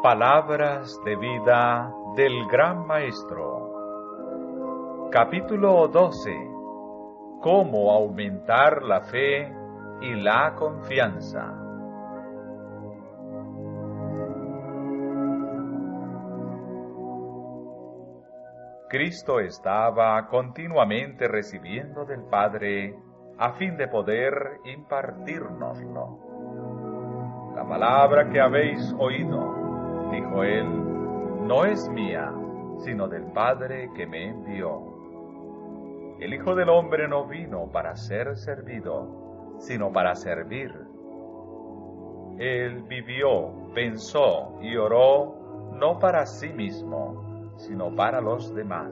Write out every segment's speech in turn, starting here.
Palabras de vida del Gran Maestro. Capítulo 12. Cómo aumentar la fe y la confianza. Cristo estaba continuamente recibiendo del Padre a fin de poder impartírnoslo. La palabra que habéis oído, dijo él, no es mía, sino del Padre que me envió. El Hijo del Hombre no vino para ser servido, sino para servir. Él vivió, pensó y oró no para sí mismo, sino para los demás.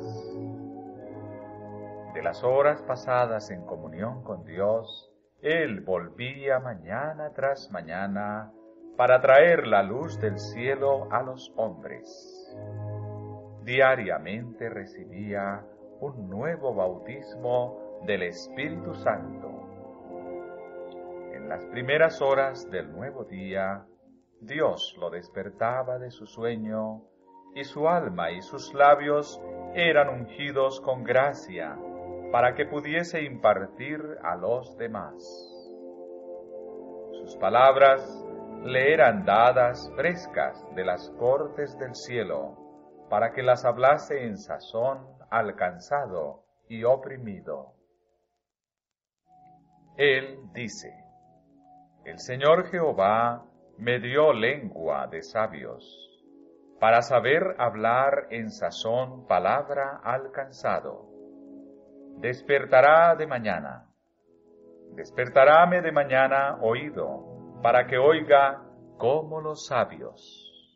De las horas pasadas en comunión con Dios, Él volvía mañana tras mañana para traer la luz del cielo a los hombres. Diariamente recibía un nuevo bautismo del Espíritu Santo. En las primeras horas del nuevo día, Dios lo despertaba de su sueño, y su alma y sus labios eran ungidos con gracia, para que pudiese impartir a los demás. Sus palabras le eran dadas frescas de las cortes del cielo, para que las hablase en sazón al cansado y oprimido. Él dice: El Señor Jehová me dio lengua de sabios, para saber hablar en sazón palabra al cansado. Despertaráme de mañana oído, para que oiga como los sabios.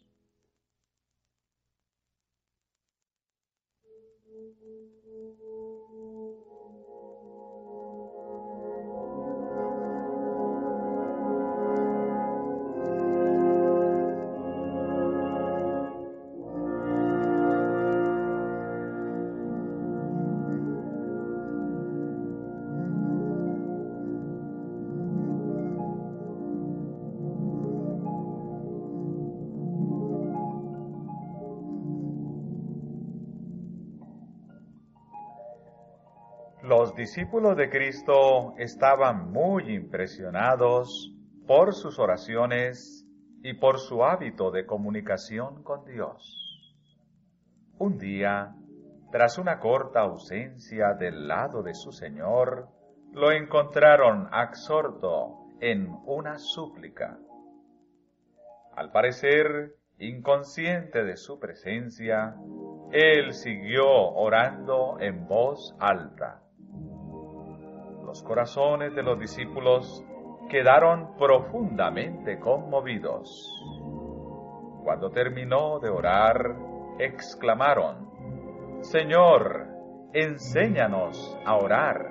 Los discípulos de Cristo estaban muy impresionados por sus oraciones y por su hábito de comunicación con Dios. Un día, tras una corta ausencia del lado de su Señor, lo encontraron absorto en una súplica. Al parecer, inconsciente de su presencia, él siguió orando en voz alta. Los corazones de los discípulos quedaron profundamente conmovidos. Cuando terminó de orar, exclamaron: Señor, enséñanos a orar.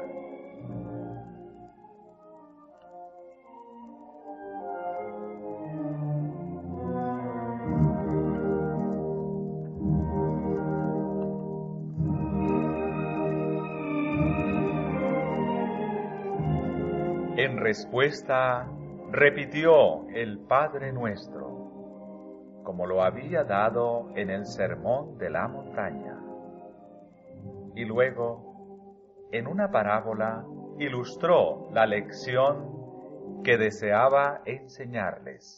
En respuesta, repitió el Padre Nuestro, como lo había dado en el Sermón de la Montaña. Y luego, en una parábola, ilustró la lección que deseaba enseñarles.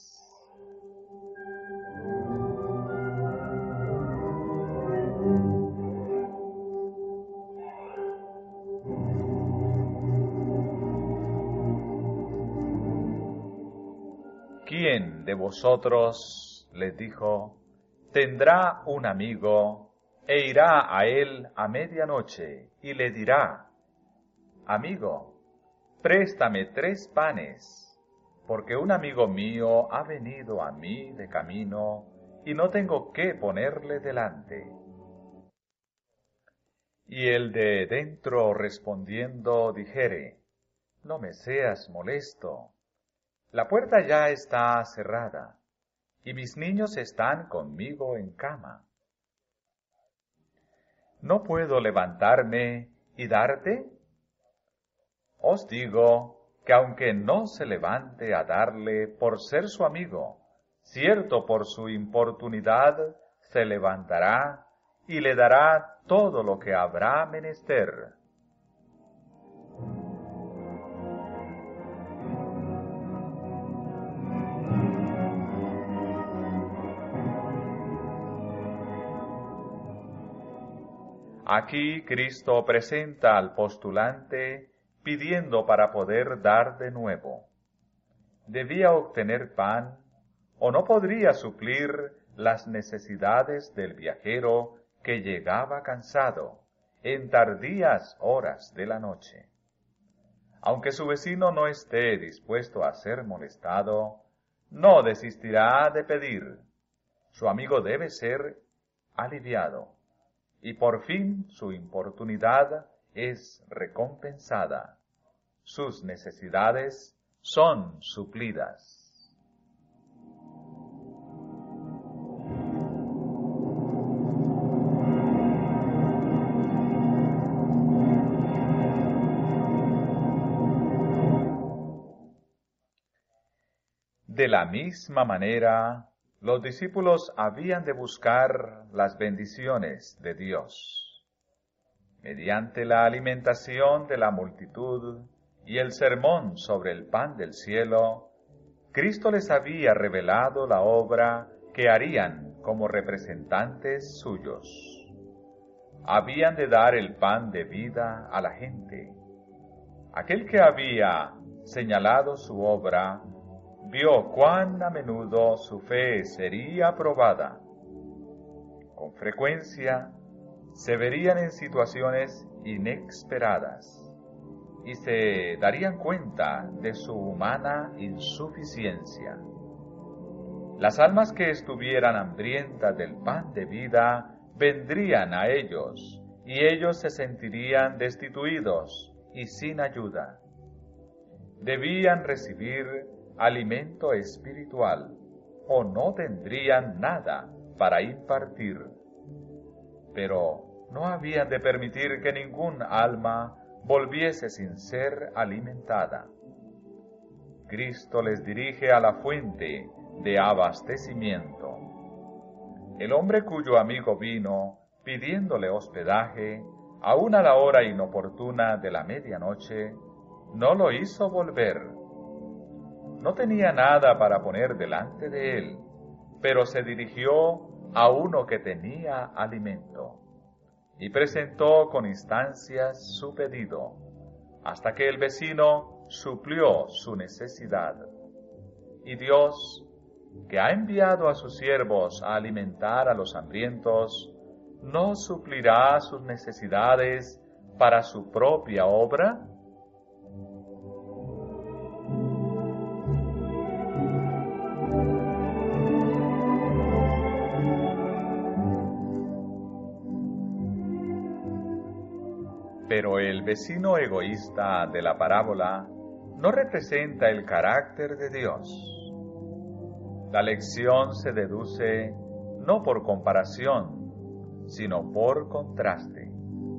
¿Quién de vosotros, les dijo, tendrá un amigo e irá a él a medianoche y le dirá: Amigo, préstame 3 panes, porque un amigo mío ha venido a mí de camino y no tengo qué ponerle delante? Y el de dentro respondiendo dijere: No me seas molesto, la puerta ya está cerrada, y mis niños están conmigo en cama. ¿No puedo levantarme y darte? Os digo que aunque no se levante a darle por ser su amigo, cierto por su importunidad se levantará y le dará todo lo que habrá menester. Aquí Cristo presenta al postulante pidiendo para poder dar de nuevo. ¿Debía obtener pan o no podría suplir las necesidades del viajero que llegaba cansado en tardías horas de la noche? Aunque su vecino no esté dispuesto a ser molestado, no desistirá de pedir. Su amigo debe ser aliviado. Y por fin su importunidad es recompensada. Sus necesidades son suplidas. De la misma manera, los discípulos habían de buscar las bendiciones de Dios. Mediante la alimentación de la multitud y el sermón sobre el pan del cielo, Cristo les había revelado la obra que harían como representantes suyos. Habían de dar el pan de vida a la gente. Aquel que había señalado su obra vio cuán a menudo su fe sería probada. Con frecuencia se verían en situaciones inesperadas y se darían cuenta de su humana insuficiencia. Las almas que estuvieran hambrientas del pan de vida vendrían a ellos y ellos se sentirían destituidos y sin ayuda. Debían recibir alimento espiritual, o no tendrían nada para impartir. Pero no habían de permitir que ningún alma volviese sin ser alimentada. Cristo les dirige a la fuente de abastecimiento. El hombre cuyo amigo vino pidiéndole hospedaje, aun a la hora inoportuna de la medianoche, no lo hizo volver. No tenía nada para poner delante de él, pero se dirigió a uno que tenía alimento, y presentó con instancias su pedido, hasta que el vecino suplió su necesidad. Y Dios, que ha enviado a sus siervos a alimentar a los hambrientos, ¿no suplirá sus necesidades para su propia obra? Pero el vecino egoísta de la parábola no representa el carácter de Dios. La lección se deduce no por comparación, sino por contraste.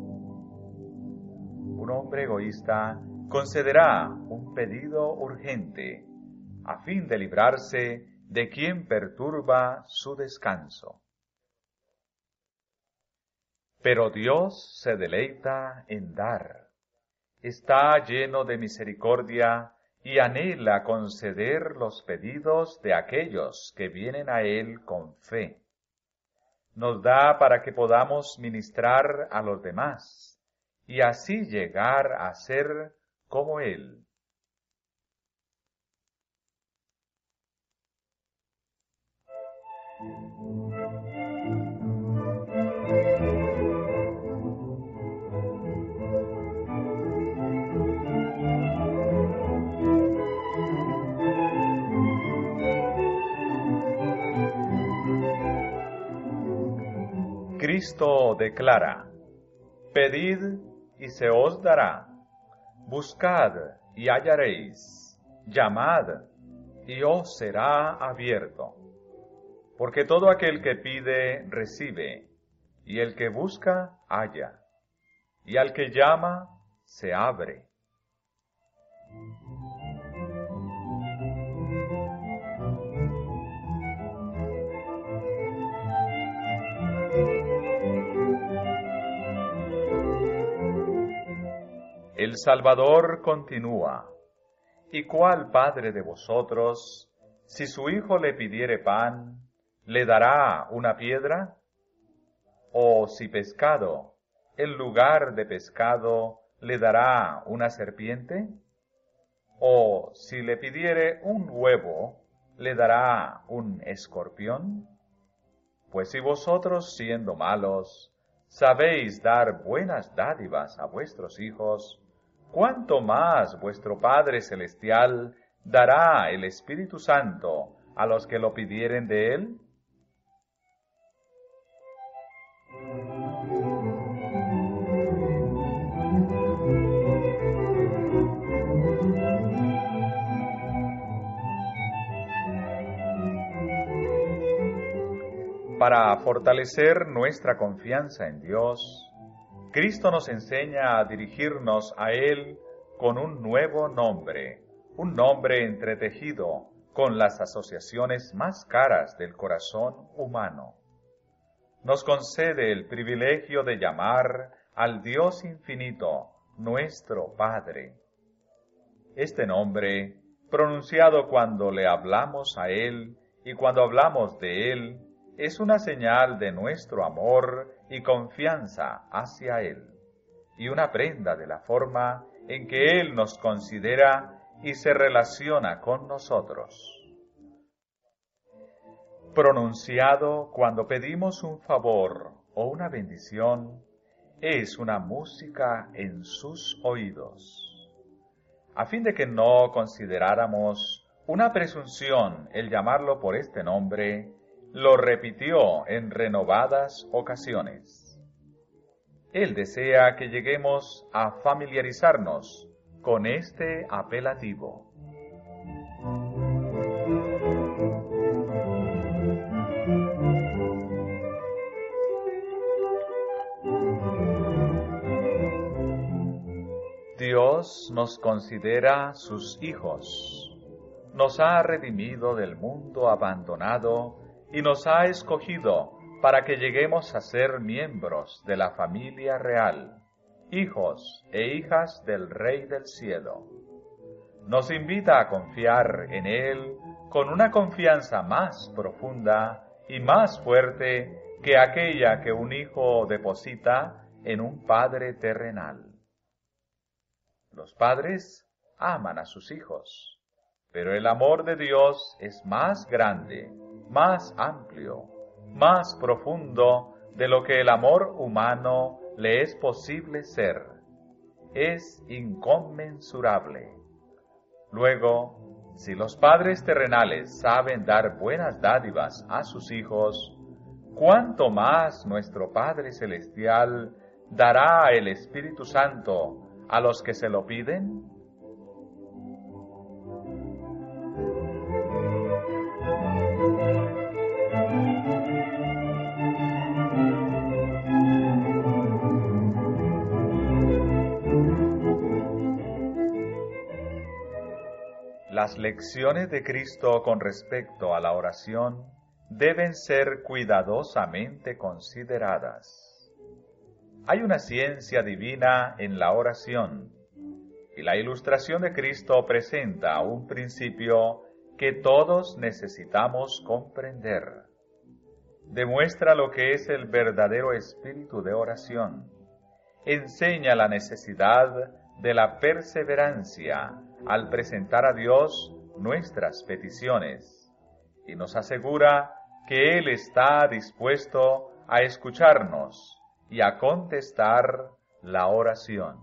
Un hombre egoísta concederá un pedido urgente a fin de librarse de quien perturba su descanso. Pero Dios se deleita en dar, está lleno de misericordia y anhela conceder los pedidos de aquellos que vienen a Él con fe. Nos da para que podamos ministrar a los demás y así llegar a ser como Él. Cristo declara: pedid y se os dará, buscad y hallaréis, llamad y os será abierto. Porque todo aquel que pide, recibe, y el que busca, halla, y al que llama, se abre. El Salvador continúa. ¿Y cuál padre de vosotros, si su hijo le pidiere pan, le dará una piedra? ¿O si pescado, en lugar de pescado, le dará una serpiente? ¿O si le pidiere un huevo, le dará un escorpión? Pues si vosotros, siendo malos, sabéis dar buenas dádivas a vuestros hijos, ¿cuánto más vuestro Padre Celestial dará el Espíritu Santo a los que lo pidieren de él? Para fortalecer nuestra confianza en Dios, Cristo nos enseña a dirigirnos a Él con un nuevo nombre, un nombre entretejido con las asociaciones más caras del corazón humano. Nos concede el privilegio de llamar al Dios infinito nuestro Padre. Este nombre, pronunciado cuando le hablamos a Él y cuando hablamos de Él, es una señal de nuestro amor y confianza hacia Él, y una prenda de la forma en que Él nos considera y se relaciona con nosotros. Pronunciado cuando pedimos un favor o una bendición, es una música en sus oídos. A fin de que no consideráramos una presunción el llamarlo por este nombre, lo repitió en renovadas ocasiones. Él desea que lleguemos a familiarizarnos con este apelativo. Dios nos considera sus hijos, nos ha redimido del mundo abandonado y nos ha escogido para que lleguemos a ser miembros de la familia real, hijos e hijas del Rey del Cielo. Nos invita a confiar en Él con una confianza más profunda y más fuerte que aquella que un hijo deposita en un padre terrenal. Los padres aman a sus hijos, pero el amor de Dios es más grande, más amplio, más profundo de lo que el amor humano le es posible ser. Es inconmensurable. Luego, si los padres terrenales saben dar buenas dádivas a sus hijos, ¿cuánto más nuestro Padre Celestial dará el Espíritu Santo a los que se lo piden? Las lecciones de Cristo con respecto a la oración deben ser cuidadosamente consideradas. Hay una ciencia divina en la oración, y la ilustración de Cristo presenta un principio que todos necesitamos comprender. Demuestra lo que es el verdadero espíritu de oración. Enseña la necesidad de la perseverancia al presentar a Dios nuestras peticiones, y nos asegura que Él está dispuesto a escucharnos y a contestar la oración.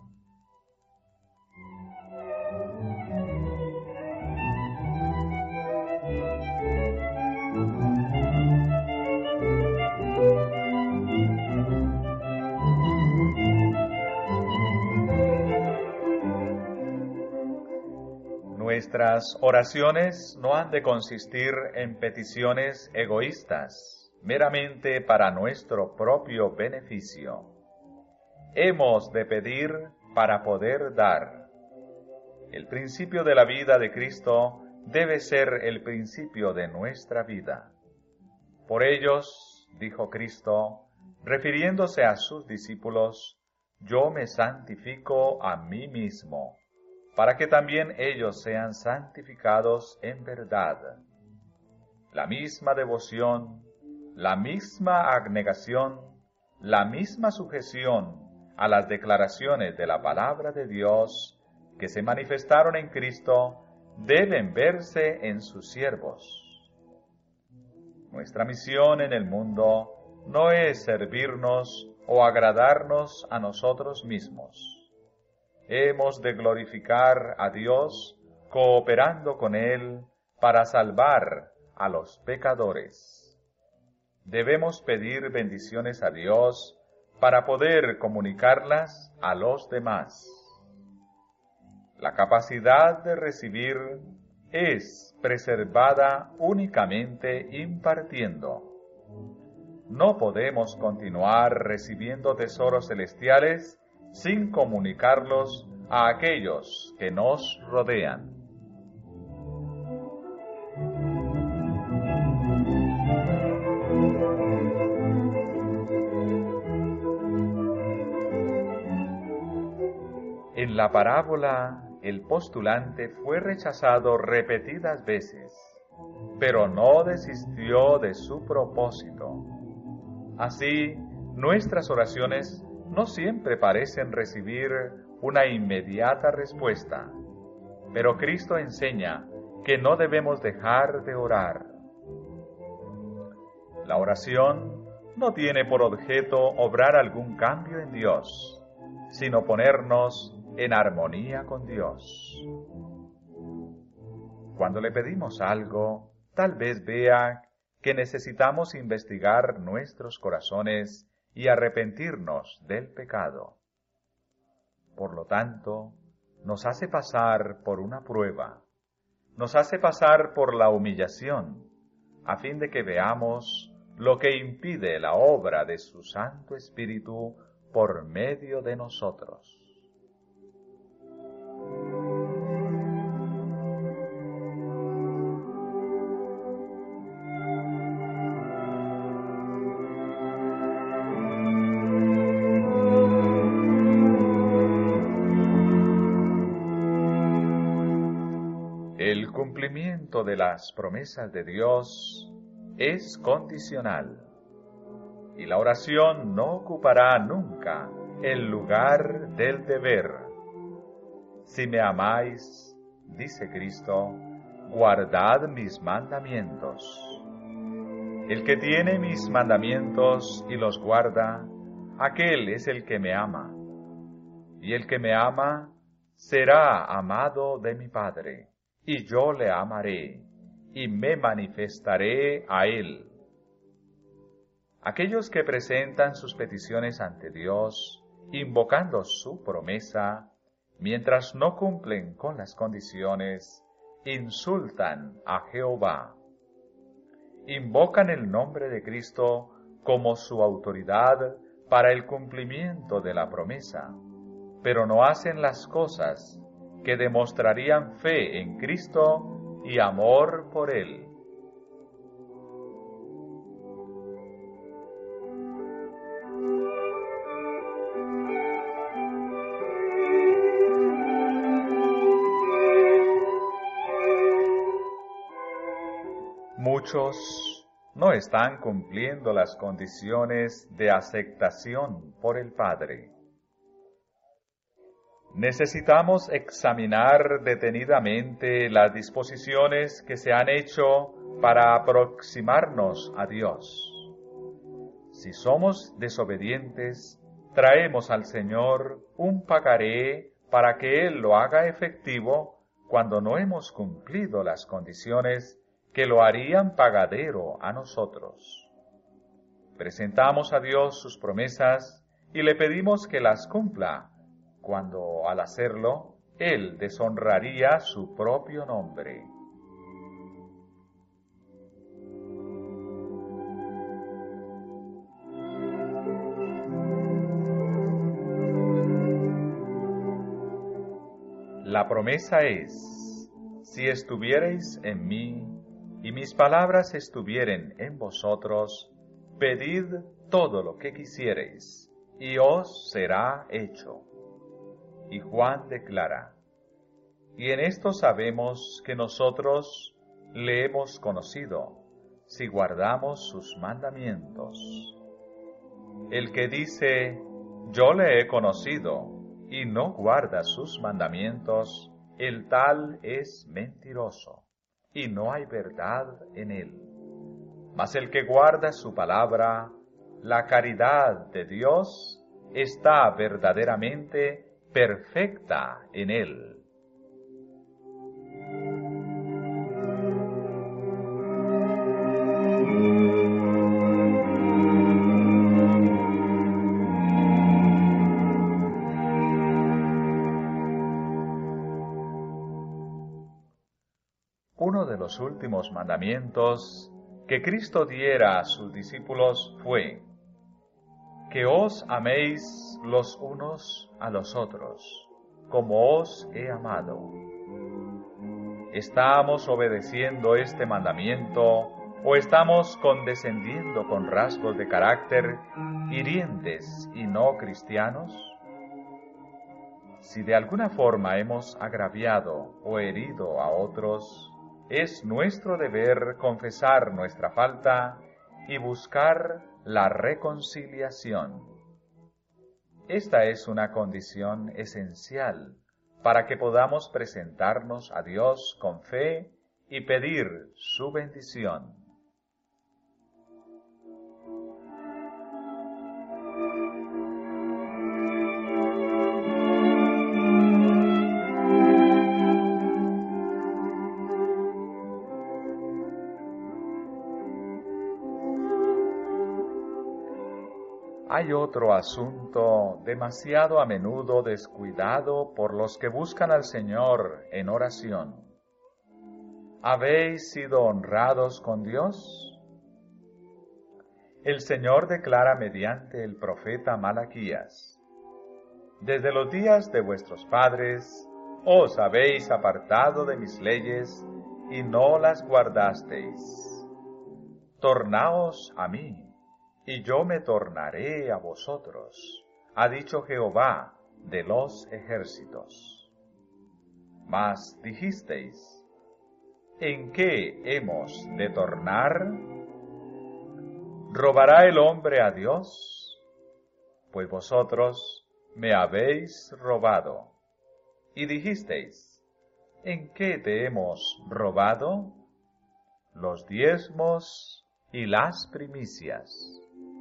Nuestras oraciones no han de consistir en peticiones egoístas, meramente para nuestro propio beneficio. Hemos de pedir para poder dar. El principio de la vida de Cristo debe ser el principio de nuestra vida. Por ellos, dijo Cristo, refiriéndose a sus discípulos, yo me santifico a mí mismo, para que también ellos sean santificados en verdad. La misma devoción, la misma abnegación, la misma sujeción a las declaraciones de la palabra de Dios que se manifestaron en Cristo deben verse en sus siervos. Nuestra misión en el mundo no es servirnos o agradarnos a nosotros mismos. Hemos de glorificar a Dios cooperando con Él para salvar a los pecadores. Debemos pedir bendiciones a Dios para poder comunicarlas a los demás. La capacidad de recibir es preservada únicamente impartiendo. No podemos continuar recibiendo tesoros celestiales sin comunicarlos a aquellos que nos rodean. En la parábola, el postulante fue rechazado repetidas veces, pero no desistió de su propósito. Así, nuestras oraciones no siempre parecen recibir una inmediata respuesta, pero Cristo enseña que no debemos dejar de orar. La oración no tiene por objeto obrar algún cambio en Dios, sino ponernos en armonía con Dios. Cuando le pedimos algo, tal vez vea que necesitamos investigar nuestros corazones y arrepentirnos del pecado. Por lo tanto, nos hace pasar por una prueba, nos hace pasar por la humillación, a fin de que veamos lo que impide la obra de su Santo Espíritu por medio de nosotros. El cumplimiento de las promesas de Dios es condicional, y la oración no ocupará nunca el lugar del deber. Si me amáis, dice Cristo, guardad mis mandamientos. El que tiene mis mandamientos y los guarda, aquel es el que me ama. Y el que me ama será amado de mi Padre, y yo le amaré, y me manifestaré a él. Aquellos que presentan sus peticiones ante Dios, invocando su promesa, mientras no cumplen con las condiciones, insultan a Jehová. Invocan el nombre de Cristo como su autoridad para el cumplimiento de la promesa, pero no hacen las cosas que demostrarían fe en Cristo y amor por Él. Muchos no están cumpliendo las condiciones de aceptación por el Padre. Necesitamos examinar detenidamente las disposiciones que se han hecho para aproximarnos a Dios. Si somos desobedientes, traemos al Señor un pagaré para que Él lo haga efectivo cuando no hemos cumplido las condiciones que lo harían pagadero a nosotros. Presentamos a Dios sus promesas y le pedimos que las cumpla, cuando al hacerlo, Él deshonraría su propio nombre. La promesa es: si estuviereis en mí y mis palabras estuvieren en vosotros, pedid todo lo que quisiereis, y os será hecho. Y Juan declara: y en esto sabemos que nosotros le hemos conocido, si guardamos sus mandamientos. El que dice: yo le he conocido, y no guarda sus mandamientos, el tal es mentiroso, y no hay verdad en él. Mas el que guarda su palabra, la caridad de Dios está verdaderamente perfecta en él. Uno de los últimos mandamientos que Cristo diera a sus discípulos fue: que os améis los unos a los otros, como os he amado. ¿Estamos obedeciendo este mandamiento o estamos condescendiendo con rasgos de carácter hirientes y no cristianos? Si de alguna forma hemos agraviado o herido a otros, es nuestro deber confesar nuestra falta y buscar la reconciliación. Esta es una condición esencial para que podamos presentarnos a Dios con fe y pedir su bendición. Hay otro asunto demasiado a menudo descuidado por los que buscan al Señor en oración. ¿Habéis sido honrados con Dios? El Señor declara mediante el profeta Malaquías: desde los días de vuestros padres os habéis apartado de mis leyes y no las guardasteis. Tornaos a mí, y yo me tornaré a vosotros, ha dicho Jehová de los ejércitos. Mas dijisteis: ¿en qué hemos de tornar? ¿Robará el hombre a Dios? Pues vosotros me habéis robado. Y dijisteis: ¿en qué te hemos robado? Los diezmos y las primicias.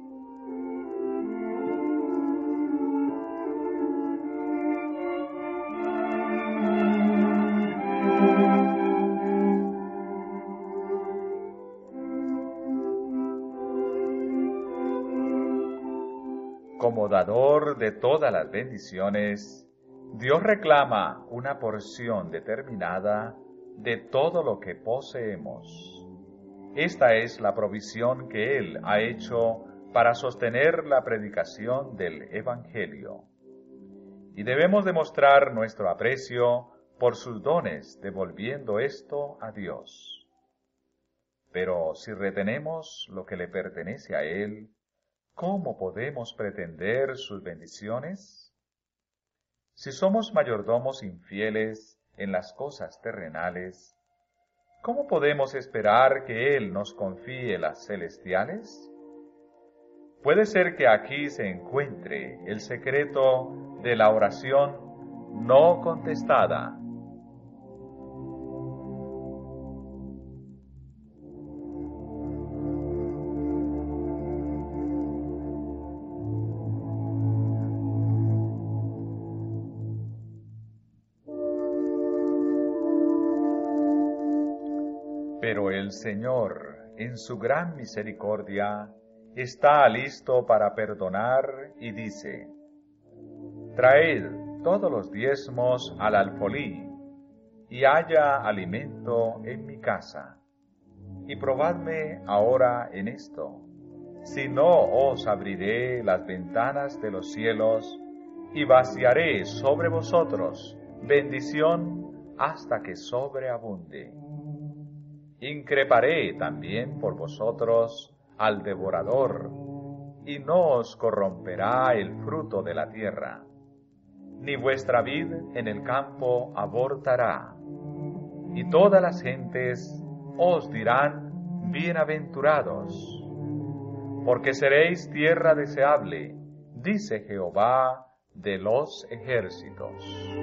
Como dador de todas las bendiciones, Dios reclama una porción determinada de todo lo que poseemos. Esta es la provisión que Él ha hecho para sostener la predicación del Evangelio. Y debemos demostrar nuestro aprecio por sus dones, devolviendo esto a Dios. Pero si retenemos lo que le pertenece a Él, ¿cómo podemos pretender sus bendiciones? Si somos mayordomos infieles en las cosas terrenales, ¿cómo podemos esperar que Él nos confíe las celestiales? Puede ser que aquí se encuentre el secreto de la oración no contestada. Pero el Señor, en su gran misericordia, está listo para perdonar y dice: traed todos los diezmos al alfolí, y haya alimento en mi casa. Y probadme ahora en esto, si no os abriré las ventanas de los cielos, y vaciaré sobre vosotros bendición hasta que sobreabunde. Increparé también por vosotros al devorador, y no os corromperá el fruto de la tierra, ni vuestra vid en el campo abortará. Y todas las gentes os dirán bienaventurados, porque seréis tierra deseable, dice Jehová de los ejércitos.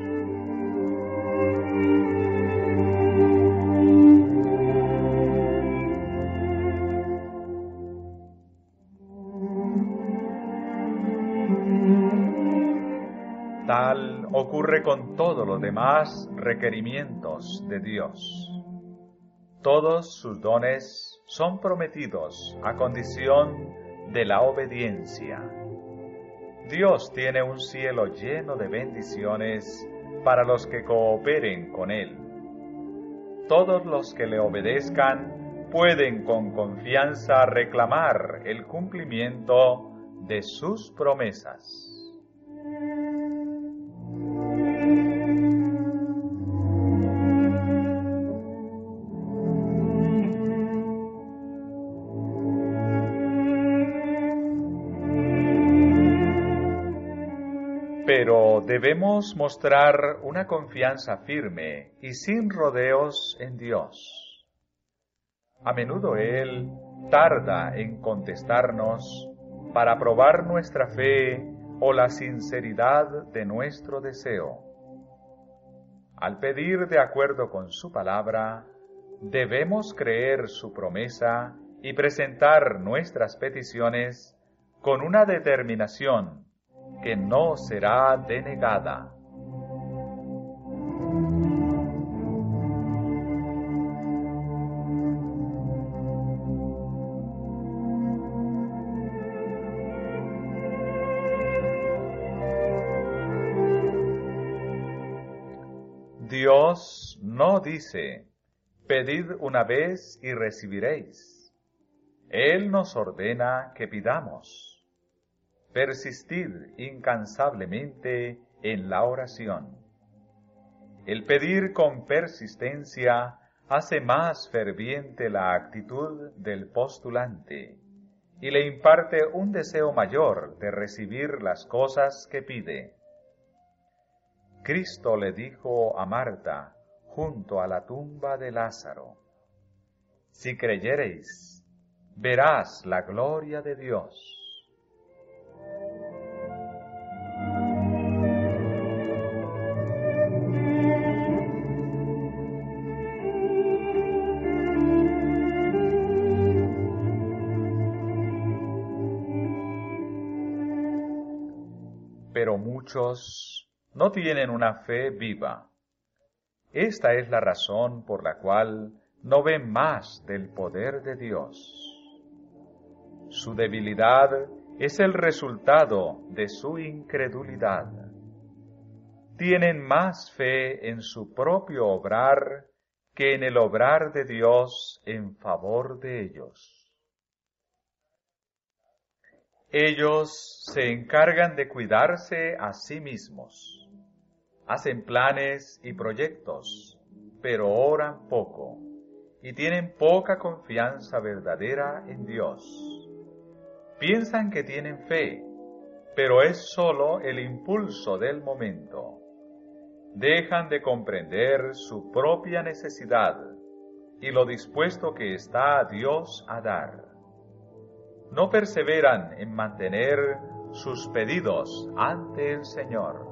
Tal ocurre con todos los demás requerimientos de Dios. Todos sus dones son prometidos a condición de la obediencia. Dios tiene un cielo lleno de bendiciones para los que cooperen con Él. Todos los que le obedezcan pueden con confianza reclamar el cumplimiento de sus promesas. Pero debemos mostrar una confianza firme y sin rodeos en Dios. A menudo Él tarda en contestarnos para probar nuestra fe o la sinceridad de nuestro deseo. Al pedir de acuerdo con su palabra, debemos creer su promesa y presentar nuestras peticiones con una determinación que no será denegada. Dios no dice, pedid una vez y recibiréis. Él nos ordena que pidamos. Persistid incansablemente en la oración. El pedir con persistencia hace más ferviente la actitud del postulante y le imparte un deseo mayor de recibir las cosas que pide. Cristo le dijo a Marta junto a la tumba de Lázaro: si creyereis, verás la gloria de Dios. Pero muchos no tienen una fe viva. Esta es la razón por la cual no ven más del poder de Dios. Su debilidad es el resultado de su incredulidad. Tienen más fe en su propio obrar que en el obrar de Dios en favor de ellos. Ellos se encargan de cuidarse a sí mismos. Hacen planes y proyectos, pero oran poco y tienen poca confianza verdadera en Dios. Piensan que tienen fe, pero es solo el impulso del momento. Dejan de comprender su propia necesidad y lo dispuesto que está Dios a dar. No perseveran en mantener sus pedidos ante el Señor.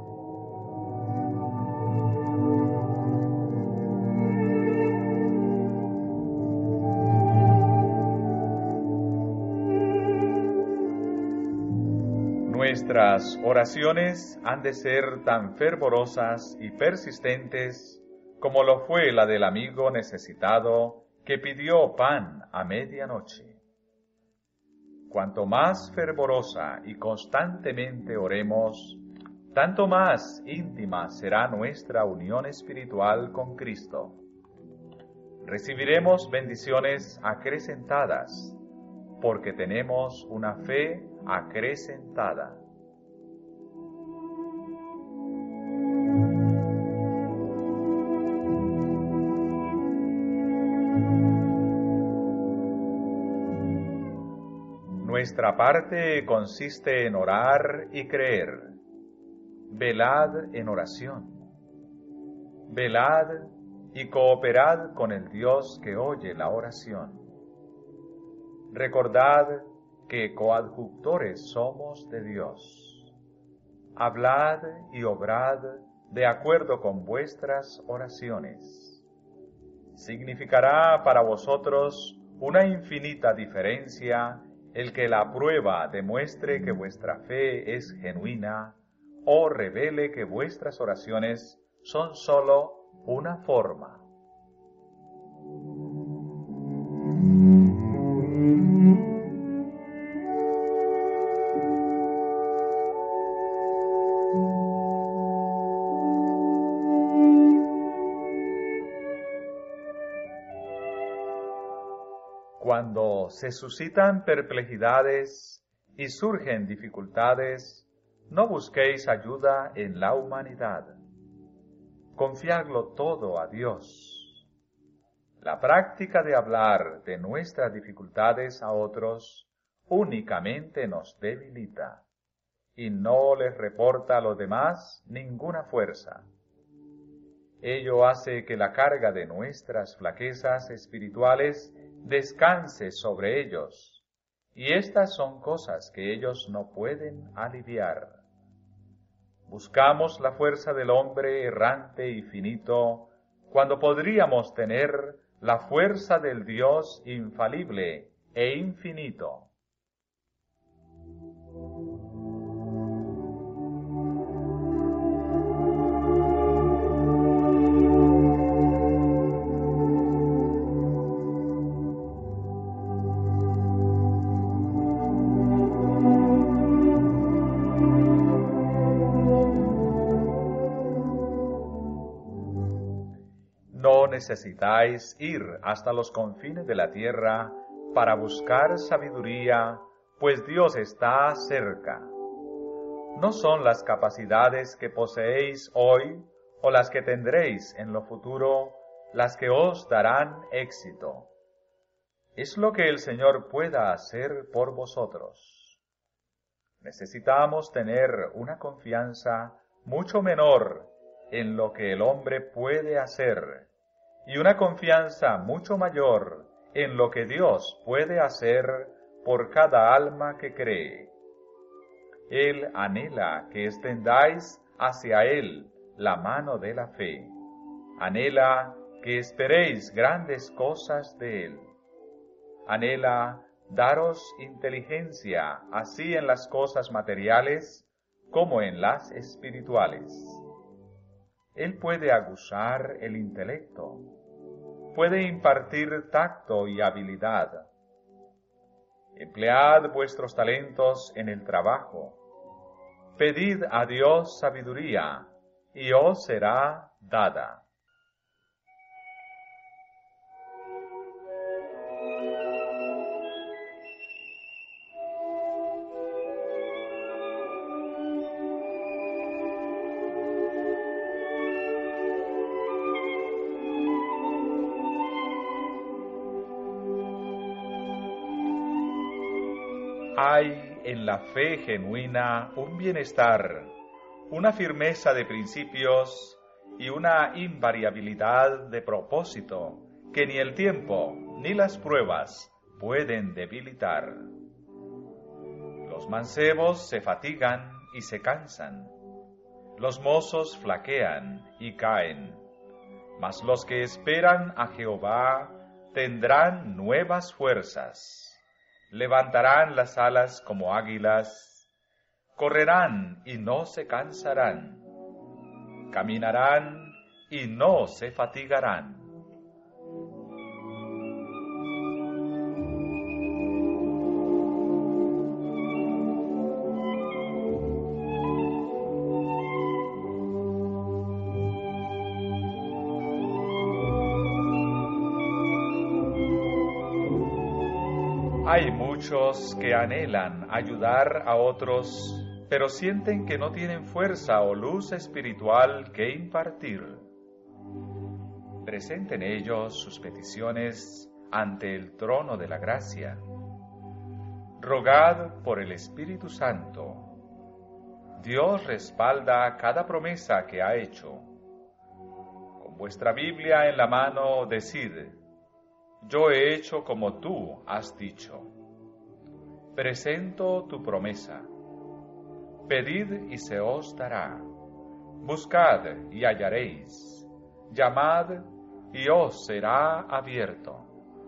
Nuestras oraciones han de ser tan fervorosas y persistentes como lo fue la del amigo necesitado que pidió pan a medianoche. Cuanto más fervorosa y constantemente oremos, tanto más íntima será nuestra unión espiritual con Cristo. Recibiremos bendiciones acrecentadas, porque tenemos una fe acrecentada. Nuestra parte consiste en orar y creer. Velad en oración. Velad y cooperad con el Dios que oye la oración. Recordad que coadjutores somos de Dios. Hablad y obrad de acuerdo con vuestras oraciones. Significará para vosotros una infinita diferencia el que la prueba demuestre que vuestra fe es genuina o revele que vuestras oraciones son sólo una forma. Cuando se suscitan perplejidades y surgen dificultades, no busquéis ayuda en la humanidad. Confiadlo todo a Dios. La práctica de hablar de nuestras dificultades a otros únicamente nos debilita y no les reporta a los demás ninguna fuerza. Ello hace que la carga de nuestras flaquezas espirituales descanse sobre ellos, y estas son cosas que ellos no pueden aliviar. Buscamos la fuerza del hombre errante y finito, cuando podríamos tener la fuerza del Dios infalible e infinito. No necesitáis ir hasta los confines de la tierra para buscar sabiduría, pues Dios está cerca. No son las capacidades que poseéis hoy o las que tendréis en lo futuro las que os darán éxito. Es lo que el Señor pueda hacer por vosotros. Necesitamos tener una confianza mucho menor en lo que el hombre puede hacer y una confianza mucho mayor en lo que Dios puede hacer por cada alma que cree. Él anhela que extendáis hacia Él la mano de la fe. Anhela que esperéis grandes cosas de Él. Anhela daros inteligencia así en las cosas materiales como en las espirituales. Él puede aguzar el intelecto, puede impartir tacto y habilidad. Emplead vuestros talentos en el trabajo. Pedid a Dios sabiduría, y os será dada. Hay en la fe genuina un bienestar, una firmeza de principios y una invariabilidad de propósito que ni el tiempo ni las pruebas pueden debilitar. Los mancebos se fatigan y se cansan, los mozos flaquean y caen, mas los que esperan a Jehová tendrán nuevas fuerzas. Levantarán las alas como águilas, correrán y no se cansarán, caminarán y no se fatigarán. Hay muchos que anhelan ayudar a otros, pero sienten que no tienen fuerza o luz espiritual que impartir. Presenten ellos sus peticiones ante el trono de la gracia. rogad por el Espíritu Santo. Dios respalda cada promesa que ha hecho. Con vuestra Biblia en la mano, decid: yo he hecho como tú has dicho. Presento tu promesa. Pedid y se os dará. Buscad y hallaréis. Llamad y os será abierto.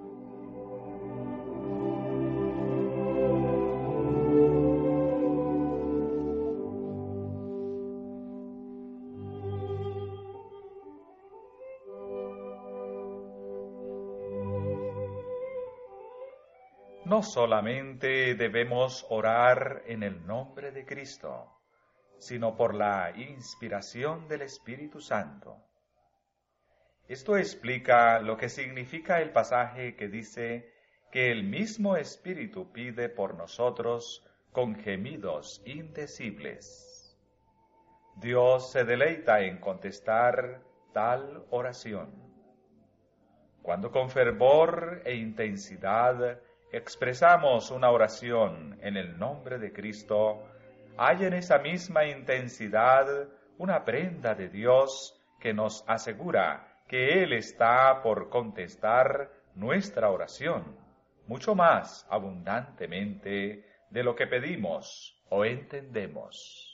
No solamente debemos orar en el nombre de Cristo, sino por la inspiración del Espíritu Santo. Esto explica lo que significa el pasaje que dice que el mismo Espíritu pide por nosotros con gemidos indecibles. Dios se deleita en contestar tal oración. Cuando con fervor e intensidad expresamos una oración en el nombre de Cristo, hay en esa misma intensidad una prenda de Dios que nos asegura que Él está por contestar nuestra oración, mucho más abundantemente de lo que pedimos o entendemos.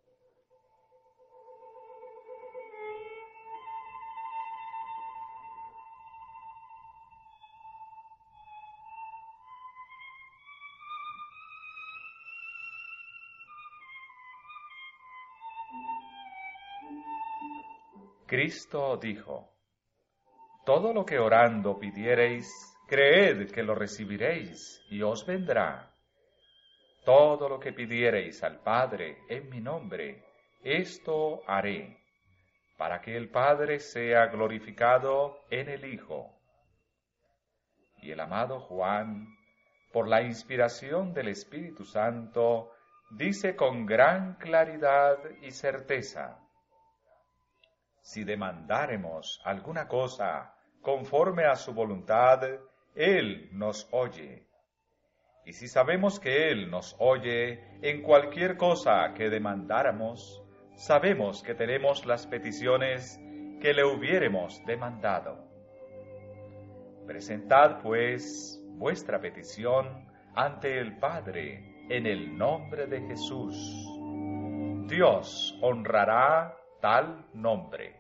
Cristo dijo: todo lo que orando pidiereis, creed que lo recibiréis y os vendrá. Todo lo que pidiereis al Padre en mi nombre, esto haré, para que el Padre sea glorificado en el Hijo. Y el amado Juan, por la inspiración del Espíritu Santo, dice con gran claridad y certeza: si demandáremos alguna cosa conforme a su voluntad, Él nos oye. Y si sabemos que Él nos oye en cualquier cosa que demandáramos, sabemos que tenemos las peticiones que le hubiéremos demandado. Presentad, pues, vuestra petición ante el Padre en el nombre de Jesús. Dios honrará tal nombre.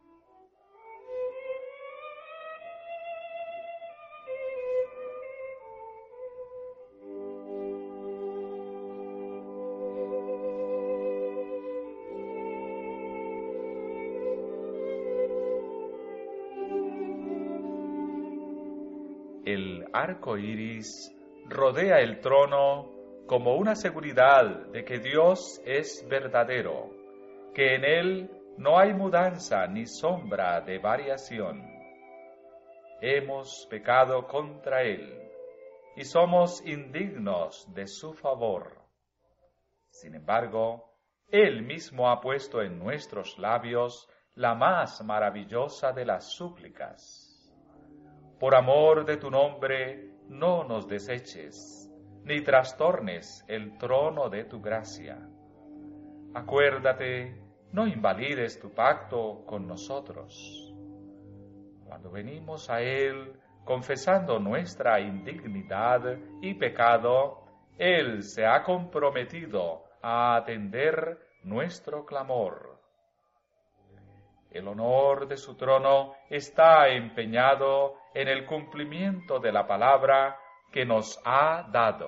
El arco iris rodea el trono como una seguridad de que Dios es verdadero, que en Él no hay mudanza ni sombra de variación. Hemos pecado contra Él y somos indignos de su favor. Sin embargo, Él mismo ha puesto en nuestros labios la más maravillosa de las súplicas. Por amor de tu nombre, no nos deseches, ni trastornes el trono de tu gracia. Acuérdate, no invalides tu pacto con nosotros. Cuando venimos a Él, confesando nuestra indignidad y pecado, Él se ha comprometido a atender nuestro clamor. El honor de su trono está empeñado en el cumplimiento de la palabra que nos ha dado.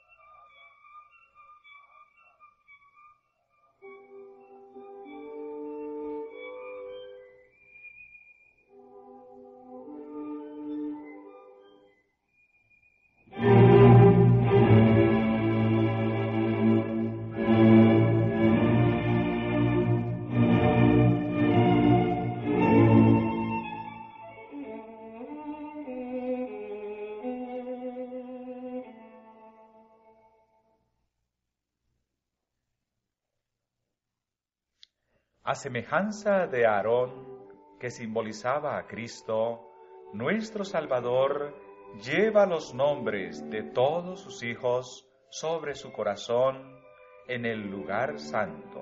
A semejanza de Aarón, que simbolizaba a Cristo, nuestro Salvador lleva los nombres de todos sus hijos sobre su corazón en el lugar santo.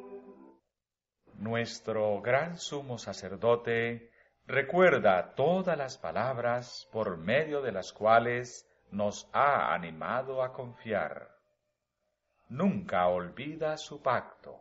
Nuestro gran sumo sacerdote recuerda todas las palabras por medio de las cuales nos ha animado a confiar. Nunca olvida su pacto.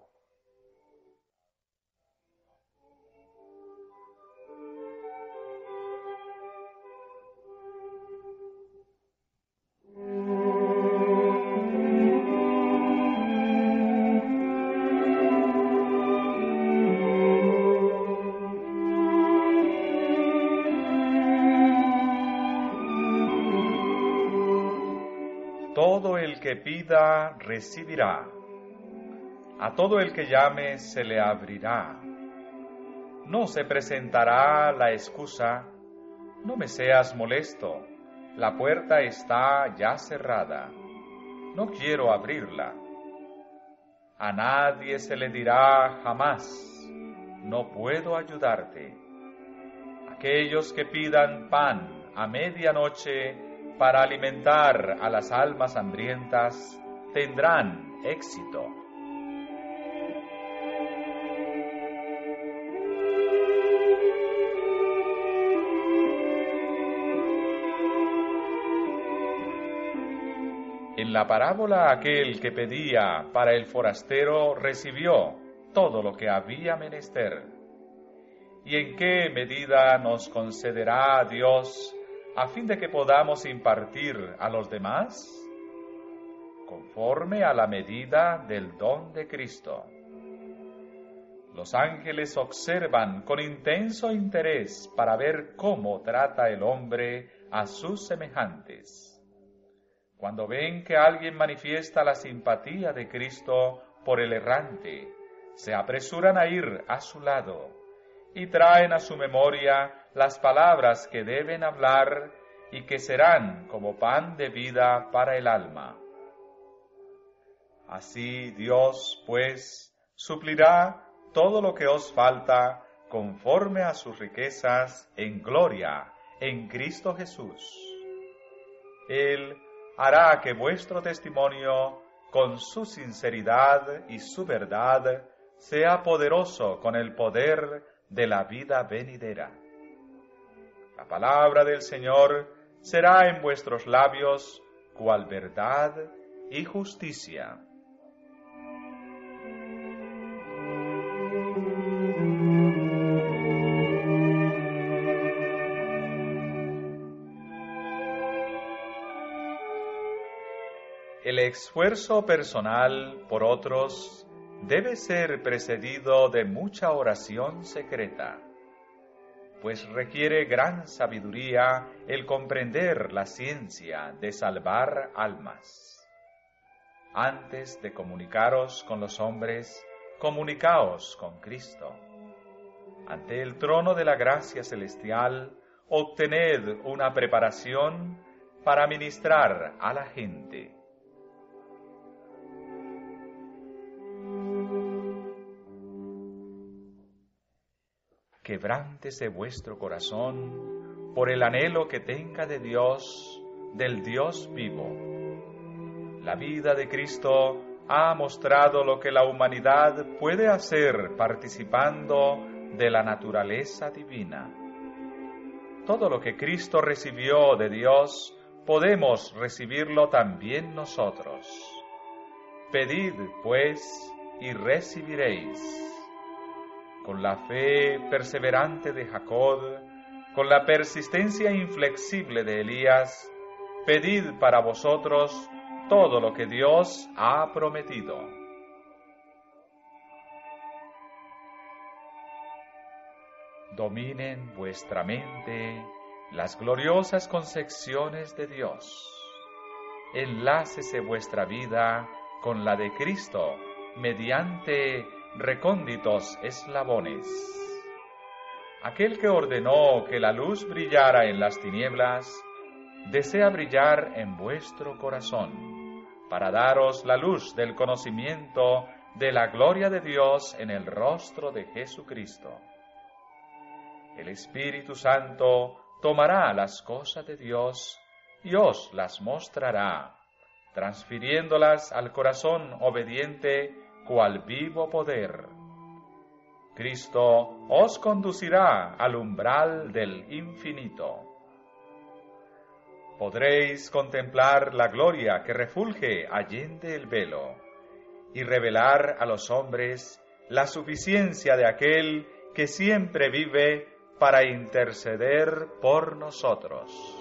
Todo el que pida, recibirá. A todo el que llame, se le abrirá. No se presentará la excusa: no me seas molesto, la puerta está ya cerrada, no quiero abrirla. A nadie se le dirá jamás: no puedo ayudarte. Aquellos que pidan pan a medianoche para alimentar a las almas hambrientas, tendrán éxito. En la parábola, aquel que pedía para el forastero recibió todo lo que había menester. ¿Y en qué medida nos concederá Dios a fin de que podamos impartir a los demás? Conforme a la medida del don de Cristo. Los ángeles observan con intenso interés para ver cómo trata el hombre a sus semejantes. Cuando ven que alguien manifiesta la simpatía de Cristo por el errante, se apresuran a ir a su lado y traen a su memoria las palabras que deben hablar y que serán como pan de vida para el alma. Así Dios, pues, suplirá todo lo que os falta conforme a sus riquezas en gloria en Cristo Jesús. Él hará que vuestro testimonio, con su sinceridad y su verdad, sea poderoso con el poder de la vida venidera. La palabra del Señor será en vuestros labios cual verdad y justicia. El esfuerzo personal por otros debe ser precedido de mucha oración secreta, pues requiere gran sabiduría el comprender la ciencia de salvar almas. Antes de comunicaros con los hombres, comunicaos con Cristo. Ante el trono de la gracia celestial, obtened una preparación para ministrar a la gente. Quebrántese vuestro corazón por el anhelo que tenga de Dios, del Dios vivo. La vida de Cristo ha mostrado lo que la humanidad puede hacer participando de la naturaleza divina. Todo lo que Cristo recibió de Dios, podemos recibirlo también nosotros. Pedid, pues, y recibiréis. Con la fe perseverante de Jacob, con la persistencia inflexible de Elías, pedid para vosotros todo lo que Dios ha prometido. Dominen vuestra mente las gloriosas concepciones de Dios. Enlácese vuestra vida con la de Cristo mediante recónditos eslabones. Aquel que ordenó que la luz brillara en las tinieblas, desea brillar en vuestro corazón, para daros la luz del conocimiento de la gloria de Dios en el rostro de Jesucristo. El Espíritu Santo tomará las cosas de Dios y os las mostrará, transfiriéndolas al corazón obediente cual vivo poder. Cristo os conducirá al umbral del infinito. Podréis contemplar la gloria que refulge allende el velo y revelar a los hombres la suficiencia de aquel que siempre vive para interceder por nosotros.